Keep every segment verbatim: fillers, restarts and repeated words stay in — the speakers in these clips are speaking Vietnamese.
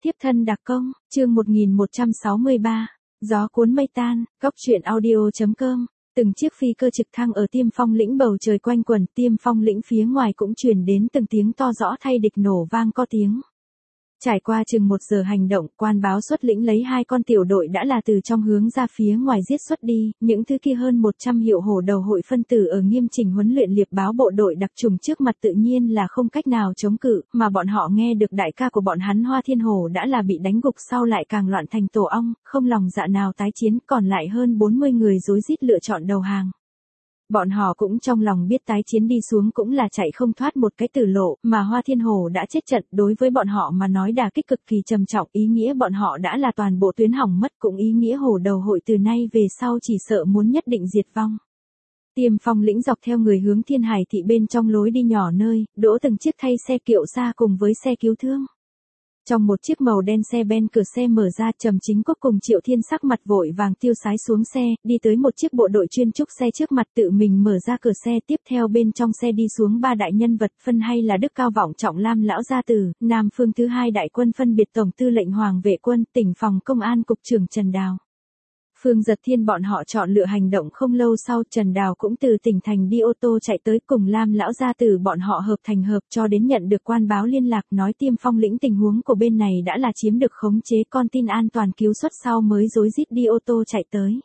Tiếp thân đặc công, chương một nghìn một trăm sáu mươi ba, gió cuốn mây tan, góc truyện audio.com. Từng chiếc phi cơ trực thăng ở Tiêm Phong lĩnh bầu trời quanh quẩn, Tiêm Phong lĩnh phía ngoài cũng truyền đến từng tiếng to rõ thay địch nổ vang có tiếng. Trải qua chừng một giờ hành động, quan báo xuất lĩnh lấy hai con tiểu đội đã là từ trong hướng ra phía ngoài giết xuất đi, những thứ kia hơn một trăm hiệu hổ đầu hội phân tử ở nghiêm chỉnh huấn luyện liệp báo bộ đội đặc trùng trước mặt tự nhiên là không cách nào chống cự, mà bọn họ nghe được đại ca của bọn hắn Hoa Thiên Hổ đã là bị đánh gục sau lại càng loạn thành tổ ong, không lòng dạ nào tái chiến, còn lại hơn bốn mươi người rối rít lựa chọn đầu hàng. Bọn họ cũng trong lòng biết tái chiến đi xuống cũng là chạy không thoát một cái tử lộ, mà Hoa Thiên Hổ đã chết trận, đối với bọn họ mà nói đả kích cực kỳ trầm trọng, ý nghĩa bọn họ đã là toàn bộ tuyến hỏng mất, cũng ý nghĩa hổ đầu hội từ nay về sau chỉ sợ muốn nhất định diệt vong. Tiêm Phong lĩnh dọc theo người hướng Thiên Hải thị bên trong lối đi nhỏ nơi, đỗ từng chiếc thay xe kiệu xa cùng với xe cứu thương. Trong một chiếc màu đen xe ben cửa xe mở ra, Trầm Chính Quốc cùng Triệu Thiên sắc mặt vội vàng tiêu sái xuống xe, đi tới một chiếc bộ đội chuyên trúc xe trước mặt tự mình mở ra cửa xe, tiếp theo bên trong xe đi xuống ba đại nhân vật, phân hay là Đức Cao Vọng Trọng Lam lão gia tử, Nam Phương thứ hai đại quân phân biệt Tổng tư lệnh Hoàng vệ quân, tỉnh phòng công an cục trưởng Trần Đào. Phương Giật Thiên bọn họ chọn lựa hành động không lâu sau, Trần Đào cũng từ tỉnh thành đi ô tô chạy tới cùng Lam lão gia tử bọn họ hợp thành hợp cho đến nhận được quan báo liên lạc nói Tiêm Phong lĩnh tình huống của bên này đã là chiếm được khống chế, con tin an toàn cứu xuất sau mới rối rít đi ô tô chạy tới.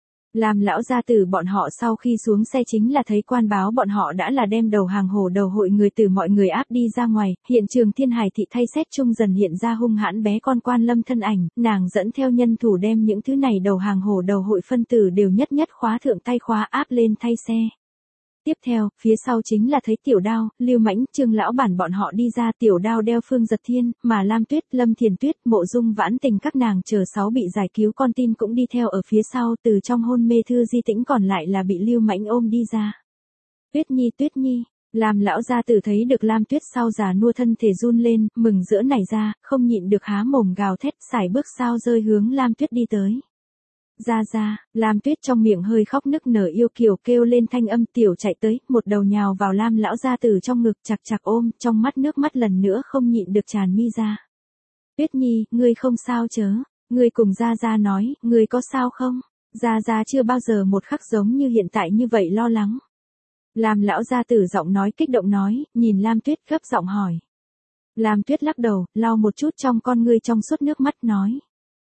Lam lão gia tử bọn họ sau khi xuống xe chính là thấy quan báo bọn họ đã là đem đầu hàng hổ đầu hội người từ mọi người áp đi ra ngoài, hiện trường Thiên Hải thị thay xét chung dần hiện ra hung hãn bé con Quan Lâm thân ảnh, nàng dẫn theo nhân thủ đem những thứ này đầu hàng hổ đầu hội phân tử đều nhất nhất khóa thượng tay khóa áp lên thay xe. Tiếp theo, phía sau chính là thấy Tiểu Đao, Lưu Mãnh, Trương lão bản bọn họ đi ra, Tiểu Đao đeo Phương Giật Thiên, mà Lam Tuyết, Lâm Thiền Tuyết, Mộ Dung Vãn Tình các nàng chờ sáu bị giải cứu con tin cũng đi theo ở phía sau, từ trong hôn mê Thư Di Tĩnh còn lại là bị Lưu Mãnh ôm đi ra. Tuyết Nhi, Tuyết Nhi, Lam lão gia tử thấy được Lam Tuyết sau già nua thân thể run lên, mừng rỡ nảy ra, không nhịn được há mồm gào thét, sải bước sao rơi hướng Lam Tuyết đi tới. Ra ra, Lam Tuyết trong miệng hơi khóc nức nở yêu kiều kêu lên thanh âm tiểu chạy tới, một đầu nhào vào Lam lão gia tử trong ngực chặt chặt ôm, trong mắt nước mắt lần nữa không nhịn được tràn mi ra. Tuyết Nhi, ngươi không sao chớ, ngươi cùng ra ra nói, ngươi có sao không? Ra ra chưa bao giờ một khắc giống như hiện tại như vậy lo lắng. Lam lão gia tử giọng nói kích động nói, nhìn Lam Tuyết gấp giọng hỏi. Lam Tuyết lắc đầu, lau một chút trong con ngươi trong suốt nước mắt nói.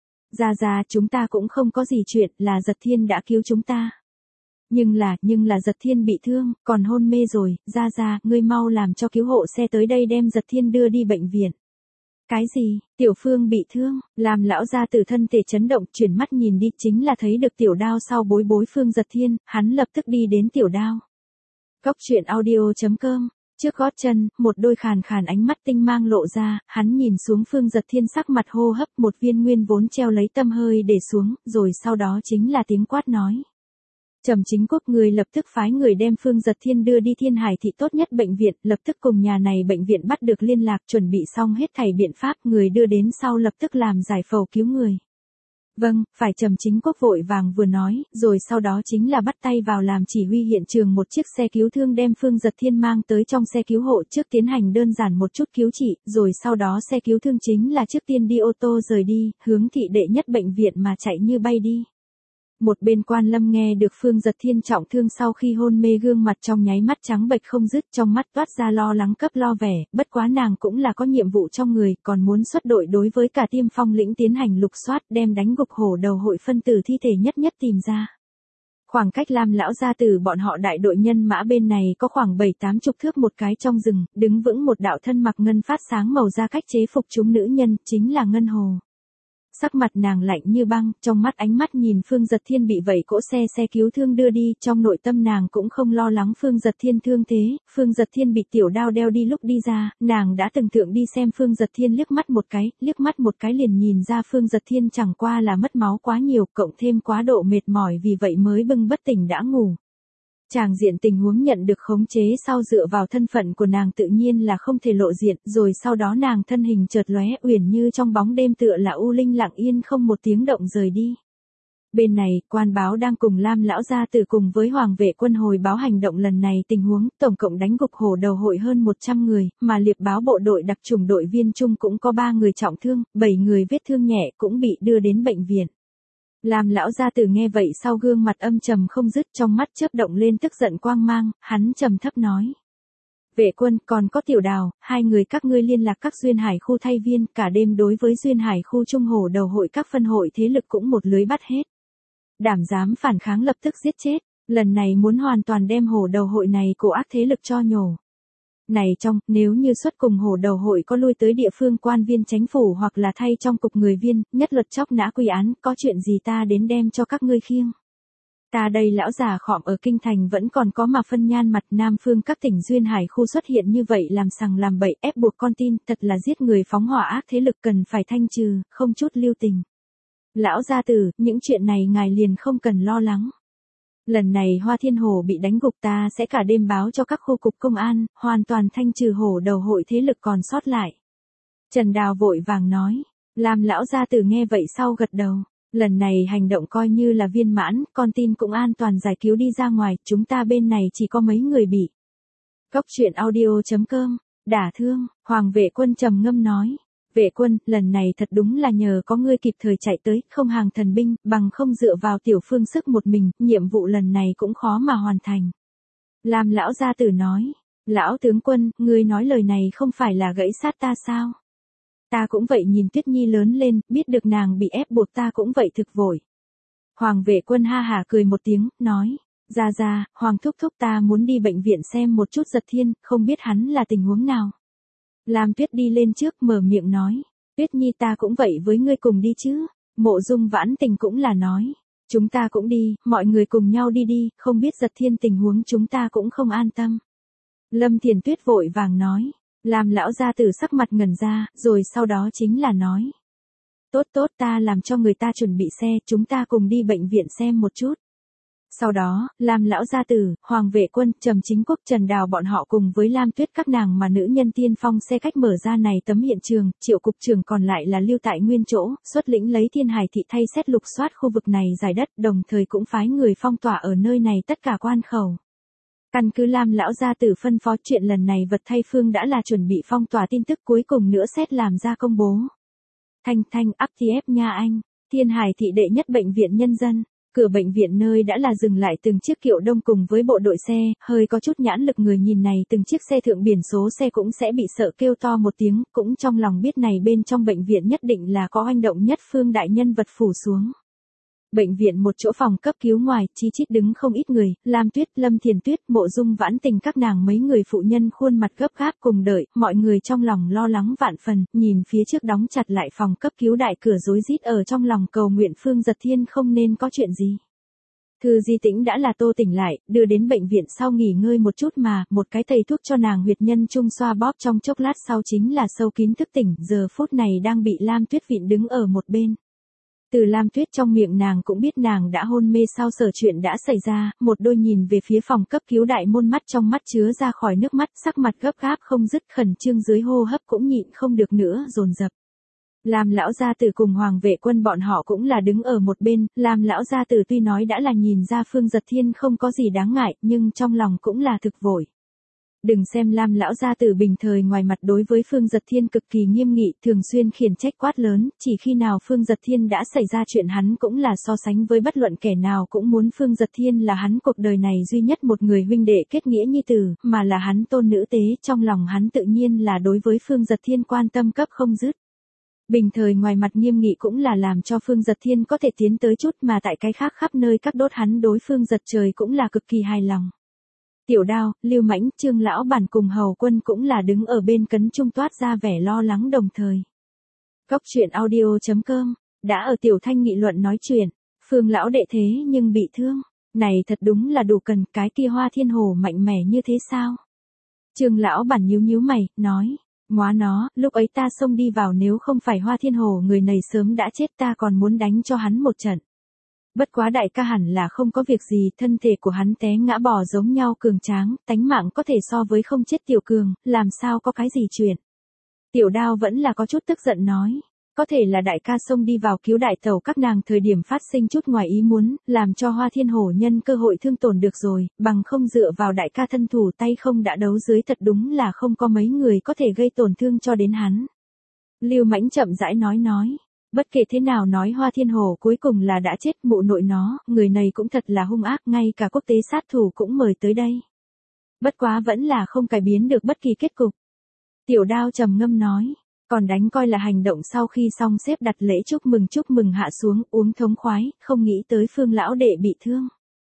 Ra ra, chúng ta cũng không có gì chuyện, là Giật Thiên đã cứu chúng ta. Nhưng là, nhưng là Giật Thiên bị thương, còn hôn mê rồi, ra ra, ngươi mau làm cho cứu hộ xe tới đây đem Giật Thiên đưa đi bệnh viện. Cái gì, Tiểu Phương bị thương, làm lão gia tử thân thể chấn động, chuyển mắt nhìn đi chính là thấy được Tiểu Đao sau bối bối Phương Giật Thiên, hắn lập tức đi đến Tiểu Đao. Góc truyện audio.com. Trước gót chân, một đôi khàn khàn ánh mắt tinh mang lộ ra, hắn nhìn xuống Phương Giật Thiên sắc mặt hô hấp, một viên nguyên vốn treo lấy tâm hơi để xuống, rồi sau đó chính là tiếng quát nói. Trầm Chính Quốc, người lập tức phái người đem Phương Giật Thiên đưa đi Thiên Hải thị tốt nhất bệnh viện, lập tức cùng nhà này bệnh viện bắt được liên lạc, chuẩn bị xong hết thảy biện pháp, người đưa đến sau lập tức làm giải phẫu cứu người. Vâng, phải, Trầm Chính Quốc vội vàng vừa nói, rồi sau đó chính là bắt tay vào làm chỉ huy hiện trường, một chiếc xe cứu thương đem Phương Giật Thiên mang tới trong xe cứu hộ, trước tiến hành đơn giản một chút cứu trị, rồi sau đó xe cứu thương chính là trước tiên đi ô tô rời đi, hướng thị đệ nhất bệnh viện mà chạy như bay đi. Một bên Quan Lâm nghe được Phương Giật Thiên trọng thương sau khi hôn mê gương mặt trong nháy mắt trắng bệch không dứt, trong mắt toát ra lo lắng cấp lo vẻ, bất quá nàng cũng là có nhiệm vụ trong người, còn muốn xuất đội đối với cả Tiêm Phong lĩnh tiến hành lục soát, đem đánh gục hổ đầu hội phân tử thi thể nhất nhất tìm ra. Khoảng cách Lam lão gia tử bọn họ đại đội nhân mã bên này có khoảng bảy tám chục thước một cái trong rừng, đứng vững một đạo thân mặc ngân phát sáng màu da cách chế phục chúng nữ nhân, chính là Ngân Hồ. Sắc mặt nàng lạnh như băng, trong mắt ánh mắt nhìn Phương Giật Thiên bị vẩy cỗ xe xe cứu thương đưa đi, trong nội tâm nàng cũng không lo lắng Phương Giật Thiên thương thế, Phương Giật Thiên bị Tiểu Đao đeo đi lúc đi ra, nàng đã từng thượng đi xem Phương Giật Thiên liếc mắt một cái, liếc mắt một cái liền nhìn ra Phương Giật Thiên chẳng qua là mất máu quá nhiều, cộng thêm quá độ mệt mỏi vì vậy mới bưng bất tỉnh đã ngủ. Tràng diện tình huống nhận được khống chế sau dựa vào thân phận của nàng tự nhiên là không thể lộ diện, rồi sau đó nàng thân hình chợt lóe uyển như trong bóng đêm tựa là u linh lặng yên không một tiếng động rời đi. Bên này, quan báo đang cùng Lam lão gia tử cùng với Hoàng vệ quân hồi báo hành động lần này tình huống, tổng cộng đánh gục hổ đầu hội hơn một trăm người, mà liệp báo bộ đội đặc chủng đội viên chung cũng có ba người trọng thương, bảy người vết thương nhẹ cũng bị đưa đến bệnh viện. Lam lão gia tử nghe vậy sau gương mặt âm trầm không dứt, trong mắt chớp động lên tức giận quang mang, hắn trầm thấp nói. Vệ quân, còn có Tiểu Đào, hai người các ngươi liên lạc các duyên hải khu thay viên, cả đêm đối với duyên hải khu trung hổ đầu hội các phân hội thế lực cũng một lưới bắt hết. Đảm dám phản kháng lập tức giết chết, lần này muốn hoàn toàn đem hổ đầu hội này cổ ác thế lực cho nhổ. Này trong, nếu như xuất cùng hổ đầu hội có lui tới địa phương quan viên chánh phủ hoặc là thay trong cục người viên, nhất luật chóc nã quy án, có chuyện gì ta đến đem cho các ngươi khiêng. Ta đây lão già khọm ở kinh thành vẫn còn có mà phân nhan mặt, Nam phương các tỉnh duyên hải khu xuất hiện như vậy làm sằng làm bậy ép buộc con tin, thật là giết người phóng hỏa ác thế lực cần phải thanh trừ, không chút lưu tình. Lão gia tử, những chuyện này ngài liền không cần lo lắng. Lần này Hoa Thiên Hổ bị đánh gục, ta sẽ cả đêm báo cho các khu cục công an, hoàn toàn thanh trừ hổ đầu hội thế lực còn sót lại. Trần Đào vội vàng nói, làm lão gia tử nghe vậy sau gật đầu. Lần này hành động coi như là viên mãn, con tin cũng an toàn giải cứu đi ra ngoài, chúng ta bên này chỉ có mấy người bị. Góc truyện audio chấm com, đả thương, Hoàng vệ quân trầm ngâm nói. Vệ quân, lần này thật đúng là nhờ có ngươi kịp thời chạy tới, không hàng thần binh, bằng không dựa vào tiểu phương sức một mình, nhiệm vụ lần này cũng khó mà hoàn thành. Lam lão gia tử nói, lão tướng quân, ngươi nói lời này không phải là gãy sát ta sao? Ta cũng vậy, nhìn Tuyết Nhi lớn lên, biết được nàng bị ép buộc ta cũng vậy thực vội. Hoàng vệ quân ha hả cười một tiếng, nói, ra ra, Hoàng thúc thúc ta muốn đi bệnh viện xem một chút Giật Thiên, không biết hắn là tình huống nào. Lam Tuyết đi lên trước mở miệng nói, Tuyết Nhi ta cũng vậy với ngươi cùng đi chứ. Mộ Dung Vãn Tình cũng là nói, chúng ta cũng đi, mọi người cùng nhau đi đi, không biết Giật Thiên tình huống chúng ta cũng không an tâm. Lâm Thiền Tuyết vội vàng nói, làm lão gia tử sắc mặt ngẩn ra, rồi sau đó chính là nói. Tốt tốt, ta làm cho người ta chuẩn bị xe, chúng ta cùng đi bệnh viện xem một chút. Sau đó, Lam lão gia tử, Hoàng vệ quân, Trầm Chính Quốc, Trần Đào bọn họ cùng với Lam Tuyết các nàng mà nữ nhân tiên phong xe khách mở ra này tấm hiện trường, Triệu cục trưởng còn lại là lưu tại nguyên chỗ, xuất lĩnh lấy Thiên Hải thị thay xét lục soát khu vực này giải đất, đồng thời cũng phái người phong tỏa ở nơi này tất cả quan khẩu. Căn cứ Lam lão gia tử phân phó, chuyện lần này vật thay phương đã là chuẩn bị phong tỏa, tin tức cuối cùng nữa xét làm ra công bố. Thanh Thanh ắp thì ép nha anh, Thiên Hải thị đệ nhất bệnh viện nhân dân. Cửa bệnh viện nơi đã là dừng lại từng chiếc kiệu đông cùng với bộ đội xe, hơi có chút nhãn lực người nhìn này, từng chiếc xe thượng biển số xe cũng sẽ bị sợ kêu to một tiếng, cũng trong lòng biết này bên trong bệnh viện nhất định là có oanh động nhất phương đại nhân vật phủ xuống. Bệnh viện một chỗ phòng cấp cứu ngoài, chi chít đứng không ít người, Lam Tuyết, Lâm Thiền Tuyết, Mộ Dung Vãn Tình các nàng mấy người phụ nhân khuôn mặt gấp gáp cùng đợi, mọi người trong lòng lo lắng vạn phần, nhìn phía trước đóng chặt lại phòng cấp cứu đại cửa rối rít ở trong lòng cầu nguyện Phương Giật Thiên không nên có chuyện gì. Thư Di Tĩnh đã là tô tỉnh lại, đưa đến bệnh viện sau nghỉ ngơi một chút mà, một cái thầy thuốc cho nàng huyệt nhân trung xoa bóp trong chốc lát sau chính là sâu kín thức tỉnh, giờ phút này đang bị Lam Tuyết vịn đứng ở một bên. Từ Lam Tuyết trong miệng nàng cũng biết nàng đã hôn mê sau sở chuyện đã xảy ra, một đôi nhìn về phía phòng cấp cứu đại môn, mắt trong mắt chứa ra khỏi nước mắt, sắc mặt gấp gáp không dứt, khẩn trương dưới hô hấp cũng nhịn không được nữa, dồn dập. Lam lão gia tử cùng Hoàng vệ quân bọn họ cũng là đứng ở một bên, Lam lão gia tử tuy nói đã là nhìn ra Phương Giật Thiên không có gì đáng ngại, nhưng trong lòng cũng là thực vội. Đừng xem Lam lão gia tử bình thời ngoài mặt đối với Phương Giật Thiên cực kỳ nghiêm nghị, thường xuyên khiển trách quát lớn, chỉ khi nào Phương Giật Thiên đã xảy ra chuyện hắn cũng là so sánh với bất luận kẻ nào cũng muốn Phương Giật Thiên là hắn cuộc đời này duy nhất một người huynh đệ kết nghĩa nhi tử, mà là hắn tôn nữ tế, trong lòng hắn tự nhiên là đối với Phương Giật Thiên quan tâm cấp không dứt. Bình thời ngoài mặt nghiêm nghị cũng là làm cho Phương Giật Thiên có thể tiến tới chút, mà tại cái khác khắp nơi các đốt hắn đối Phương Giật trời cũng là cực kỳ hài lòng. Tiểu Đao, Lưu Mãnh, Trương lão bản cùng Hầu Quân cũng là đứng ở bên cấn trung toát ra vẻ lo lắng đồng thời. Góc truyện audio chấm com, đã ở Tiểu Thanh nghị luận nói chuyện, Phương lão đệ thế nhưng bị thương, này thật đúng là đủ cần, cái kia Hoa Thiên Hổ mạnh mẽ như thế sao? Trương lão bản nhíu nhíu mày, nói, móa nó, lúc ấy ta xông đi vào, nếu không phải Hoa Thiên Hổ người này sớm đã chết, ta còn muốn đánh cho hắn một trận. Bất quá đại ca hẳn là không có việc gì, thân thể của hắn té ngã bò giống nhau cường tráng, tánh mạng có thể so với không chết tiểu cường, làm sao có cái gì chuyện. Tiểu Đao vẫn là có chút tức giận nói, Có thể là đại ca xông đi vào cứu đại tẩu các nàng thời điểm phát sinh chút ngoài ý muốn, làm cho Hoa Thiên Hổ nhân cơ hội thương tổn được rồi, bằng không dựa vào đại ca thân thủ tay không đã đấu dưới thật đúng là không có mấy người có thể gây tổn thương cho đến hắn. Lưu Mãnh chậm rãi nói nói. Bất kể thế nào nói Hoa Thiên Hổ cuối cùng là đã chết, mụ nội nó, người này cũng thật là hung ác, ngay cả quốc tế sát thủ cũng mời tới đây. Bất quá vẫn là không cải biến được bất kỳ kết cục. Tiểu Đao trầm ngâm nói, còn đánh coi là hành động sau khi xong xếp đặt lễ chúc mừng chúc mừng hạ xuống, uống thống khoái, không nghĩ tới Phương lão đệ bị thương.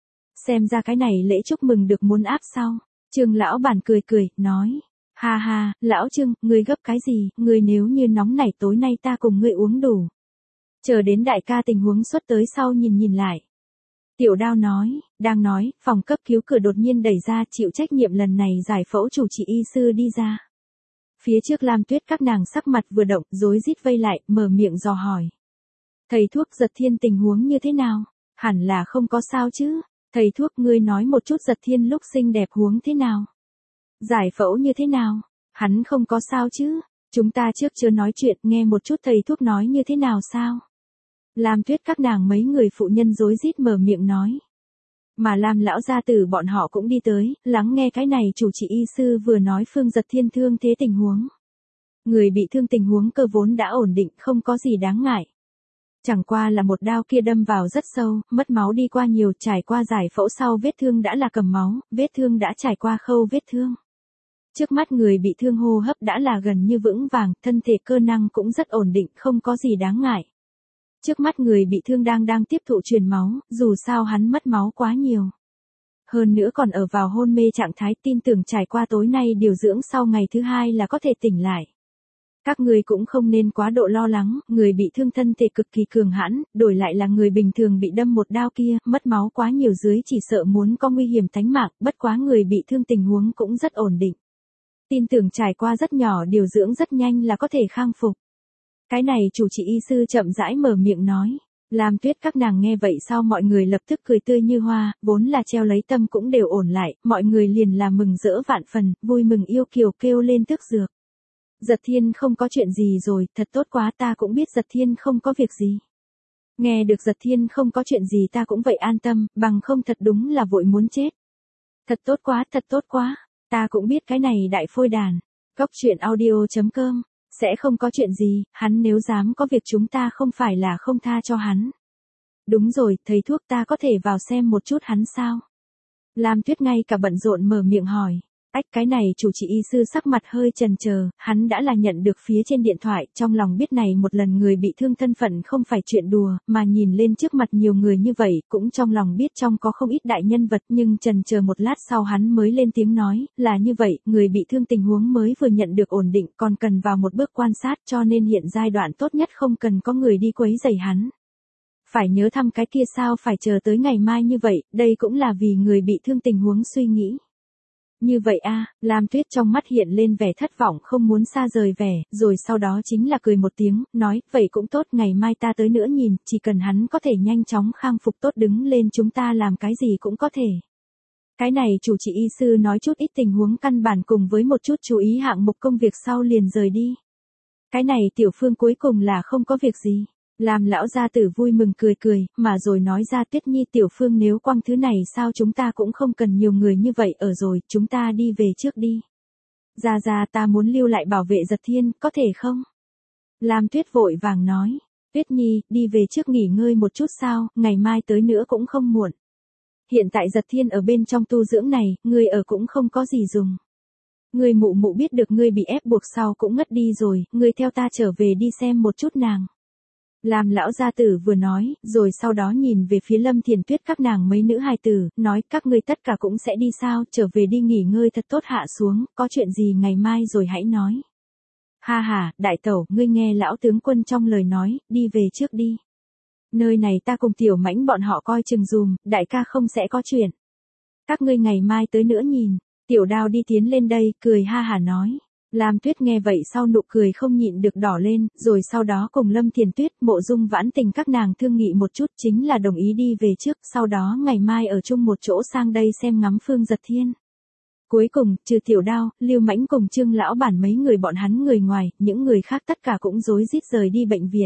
Xem ra cái này lễ chúc mừng được muốn áp sau. Trương lão bản cười cười, nói. Ha ha, lão Trương, ngươi gấp cái gì, ngươi nếu như nóng nảy tối nay ta cùng ngươi uống đủ. Chờ đến đại ca tình huống xuất tới sau nhìn nhìn lại. Tiểu Đao nói, đang nói, phòng cấp cứu cửa đột nhiên đẩy ra, chịu trách nhiệm lần này giải phẫu chủ trị y sư đi ra. Phía trước Lam Tuyết các nàng sắc mặt vừa động, rối rít vây lại, mở miệng dò hỏi. Thầy thuốc Giật Thiên tình huống như thế nào? Hẳn là không có sao chứ. Thầy thuốc ngươi nói một chút Giật Thiên lúc xinh đẹp huống thế nào? Giải phẫu như thế nào? Hắn không có sao chứ? Chúng ta trước chưa nói chuyện, nghe một chút thầy thuốc nói như thế nào sao? Lam Tuyết các nàng mấy người phụ nhân rối rít mở miệng nói. Mà Lam lão gia tử bọn họ cũng đi tới, lắng nghe cái này chủ trị y sư vừa nói Phương Giật Thiên thương thế tình huống. Người bị thương tình huống cơ vốn đã ổn định, không có gì đáng ngại. Chẳng qua là một đao kia đâm vào rất sâu, mất máu đi qua nhiều, trải qua giải phẫu sau vết thương đã là cầm máu, vết thương đã trải qua khâu vết thương. Trước mắt người bị thương hô hấp đã là gần như vững vàng, thân thể cơ năng cũng rất ổn định, không có gì đáng ngại. Trước mắt người bị thương đang đang tiếp thụ truyền máu, dù sao hắn mất máu quá nhiều. Hơn nữa còn ở vào hôn mê trạng thái, tin tưởng trải qua tối nay điều dưỡng sau ngày thứ hai là có thể tỉnh lại. Các người cũng không nên quá độ lo lắng, người bị thương thân thể cực kỳ cường hãn, đổi lại là người bình thường bị đâm một đao kia, mất máu quá nhiều dưới chỉ sợ muốn có nguy hiểm tánh mạng, bất quá người bị thương tình huống cũng rất ổn định. Tin tưởng trải qua rất nhỏ điều dưỡng rất nhanh là có thể khang phục. Cái này chủ trị y sư chậm rãi mở miệng nói. Lam Tuyết các nàng nghe vậy sau mọi người lập tức cười tươi như hoa, vốn là treo lấy tâm cũng đều ổn lại, mọi người liền là mừng rỡ vạn phần, vui mừng yêu kiều kêu lên tức dược. Giật Thiên không có chuyện gì rồi, thật tốt quá, ta cũng biết Giật Thiên không có việc gì. Nghe được Giật Thiên không có chuyện gì ta cũng vậy an tâm, bằng không thật đúng là vội muốn chết. Thật tốt quá, thật tốt quá, ta cũng biết cái này đại phôi đàn. Cốc truyện audio chấm com, sẽ không có chuyện gì, hắn nếu dám có việc chúng ta không phải là không tha cho hắn. Đúng rồi, thầy thuốc ta có thể vào xem một chút hắn sao? Lam Tuyết ngay cả bận rộn mở miệng hỏi. Ách, cái này chủ trị y sư sắc mặt hơi chần chờ, hắn đã là nhận được phía trên điện thoại, trong lòng biết này một lần người bị thương thân phận không phải chuyện đùa, mà nhìn lên trước mặt nhiều người như vậy, cũng trong lòng biết trong có không ít đại nhân vật, nhưng chần chờ một lát sau hắn mới lên tiếng nói, là như vậy, người bị thương tình huống mới vừa nhận được ổn định, còn cần vào một bước quan sát, cho nên hiện giai đoạn tốt nhất không cần có người đi quấy rầy hắn. Phải nhớ thăm cái kia sao phải chờ tới ngày mai như vậy, đây cũng là vì người bị thương tình huống suy nghĩ. Như vậy a, à, Lam Tuyết trong mắt hiện lên vẻ thất vọng không muốn xa rời vẻ, rồi sau đó chính là cười một tiếng, nói, vậy cũng tốt, ngày mai ta tới nữa nhìn, chỉ cần hắn có thể nhanh chóng khang phục tốt đứng lên chúng ta làm cái gì cũng có thể. Cái này chủ trị y sư nói chút ít tình huống căn bản cùng với một chút chú ý hạng mục công việc sau liền rời đi. Cái này Tiểu Phương cuối cùng là không có việc gì. Làm lão gia tử vui mừng cười cười, mà rồi nói ra Tuyết Nhi Tiểu Phương nếu quăng thứ này sao chúng ta cũng không cần nhiều người như vậy ở rồi, chúng ta đi về trước đi. Ra ra ta muốn lưu lại bảo vệ Giật Thiên, có thể không? Lam Tuyết vội vàng nói, Tuyết Nhi, đi về trước nghỉ ngơi một chút sao, ngày mai tới nữa cũng không muộn. Hiện tại Giật Thiên ở bên trong tu dưỡng này, ngươi ở cũng không có gì dùng. Ngươi mụ mụ biết được ngươi bị ép buộc sau cũng ngất đi rồi, ngươi theo ta trở về đi xem một chút nàng. Làm lão gia tử vừa nói, rồi sau đó nhìn về phía Lâm Thiền Tuyết các nàng mấy nữ hài tử, nói các ngươi tất cả cũng sẽ đi sao, trở về đi nghỉ ngơi thật tốt hạ xuống, có chuyện gì ngày mai rồi hãy nói. Ha ha, đại tẩu, ngươi nghe lão tướng quân trong lời nói, đi về trước đi. Nơi này ta cùng Tiểu Mãnh bọn họ coi chừng dùm, đại ca không sẽ có chuyện. Các ngươi ngày mai tới nữa nhìn, Tiểu Đao đi tiến lên đây, cười ha hà nói. Lam Tuyết nghe vậy sau nụ cười không nhịn được đỏ lên, rồi sau đó cùng Lâm Thiền Tuyết, Mộ Dung Vãn Tình các nàng thương nghị một chút chính là đồng ý đi về trước, sau đó ngày mai ở chung một chỗ sang đây xem ngắm Phương Giật Thiên. Cuối cùng, trừ Tiểu Đao, Lưu Mãnh cùng Trương lão bản mấy người bọn hắn người ngoài, những người khác tất cả cũng rối rít rời đi bệnh viện.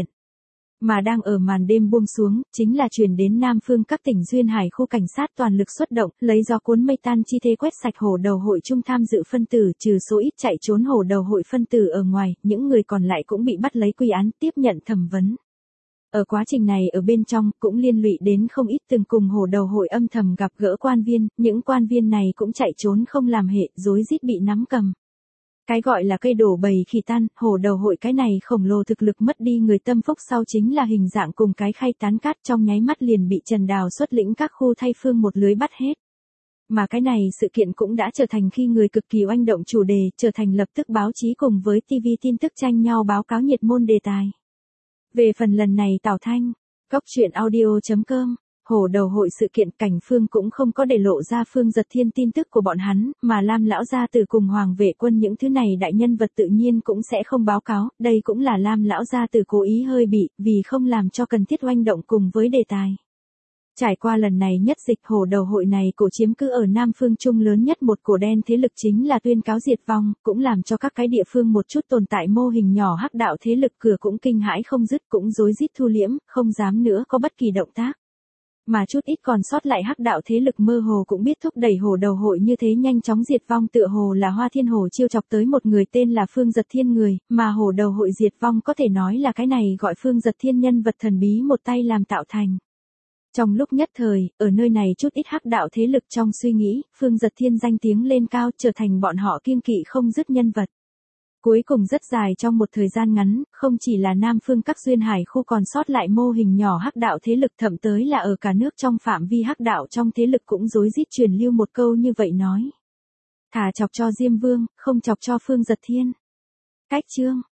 Mà đang ở màn đêm buông xuống, chính là truyền đến Nam Phương các tỉnh duyên hải khu cảnh sát toàn lực xuất động, lấy gió cuốn mây tan chi thế quét sạch hổ đầu hội chung tham dự phân tử, trừ số ít chạy trốn hổ đầu hội phân tử ở ngoài, những người còn lại cũng bị bắt lấy quy án, tiếp nhận thẩm vấn. Ở quá trình này ở bên trong cũng liên lụy đến không ít từng cùng hổ đầu hội âm thầm gặp gỡ quan viên, những quan viên này cũng chạy trốn không làm hệ, rối rít bị nắm cầm. Cái gọi là cây đổ bầy khỉ tan, hổ đầu hội cái này khổng lồ thực lực mất đi người tâm phúc sau chính là hình dạng cùng cái khay tán cát trong nháy mắt liền bị Trần Đào xuất lĩnh các khu thay phương một lưới bắt hết. Mà cái này sự kiện cũng đã trở thành khi người cực kỳ oanh động chủ đề, trở thành lập tức báo chí cùng với ti vi tin tức tranh nhau báo cáo nhiệt môn đề tài. Về phần lần này Tào Thanh, Góc Chuyện Audio chấm com, hổ đầu hội sự kiện Cảnh Phương cũng không có để lộ ra Phương Giật Thiên tin tức của bọn hắn, mà Lam lão gia tử cùng Hoàng vệ quân những thứ này đại nhân vật tự nhiên cũng sẽ không báo cáo, đây cũng là Lam lão gia tử cố ý hơi bị, vì không làm cho cần thiết oanh động cùng với đề tài. Trải qua lần này nhất dịch hổ đầu hội này cổ chiếm cứ ở Nam Phương Trung lớn nhất một cổ đen thế lực chính là tuyên cáo diệt vong, cũng làm cho các cái địa phương một chút tồn tại mô hình nhỏ hắc đạo thế lực cửa cũng kinh hãi không dứt cũng rối rít thu liễm, không dám nữa có bất kỳ động tác. Mà chút ít còn sót lại hắc đạo thế lực mơ hồ cũng biết thúc đẩy hổ đầu hội như thế nhanh chóng diệt vong tựa hồ là Hoa Thiên Hổ chiêu chọc tới một người tên là Phương Giật Thiên người, mà hổ đầu hội diệt vong có thể nói là cái này gọi Phương Giật Thiên nhân vật thần bí một tay làm tạo thành. Trong lúc nhất thời, ở nơi này chút ít hắc đạo thế lực trong suy nghĩ, Phương Giật Thiên danh tiếng lên cao trở thành bọn họ kiêng kỵ không dứt nhân vật. Cuối cùng rất dài trong một thời gian ngắn, không chỉ là Nam Phương các duyên hải khu còn sót lại mô hình nhỏ hắc đạo thế lực thậm tới là ở cả nước trong phạm vi hắc đạo trong thế lực cũng rối rít truyền lưu một câu như vậy nói. Thả chọc cho Diêm Vương, không chọc cho Phương Giật Thiên. Cách chương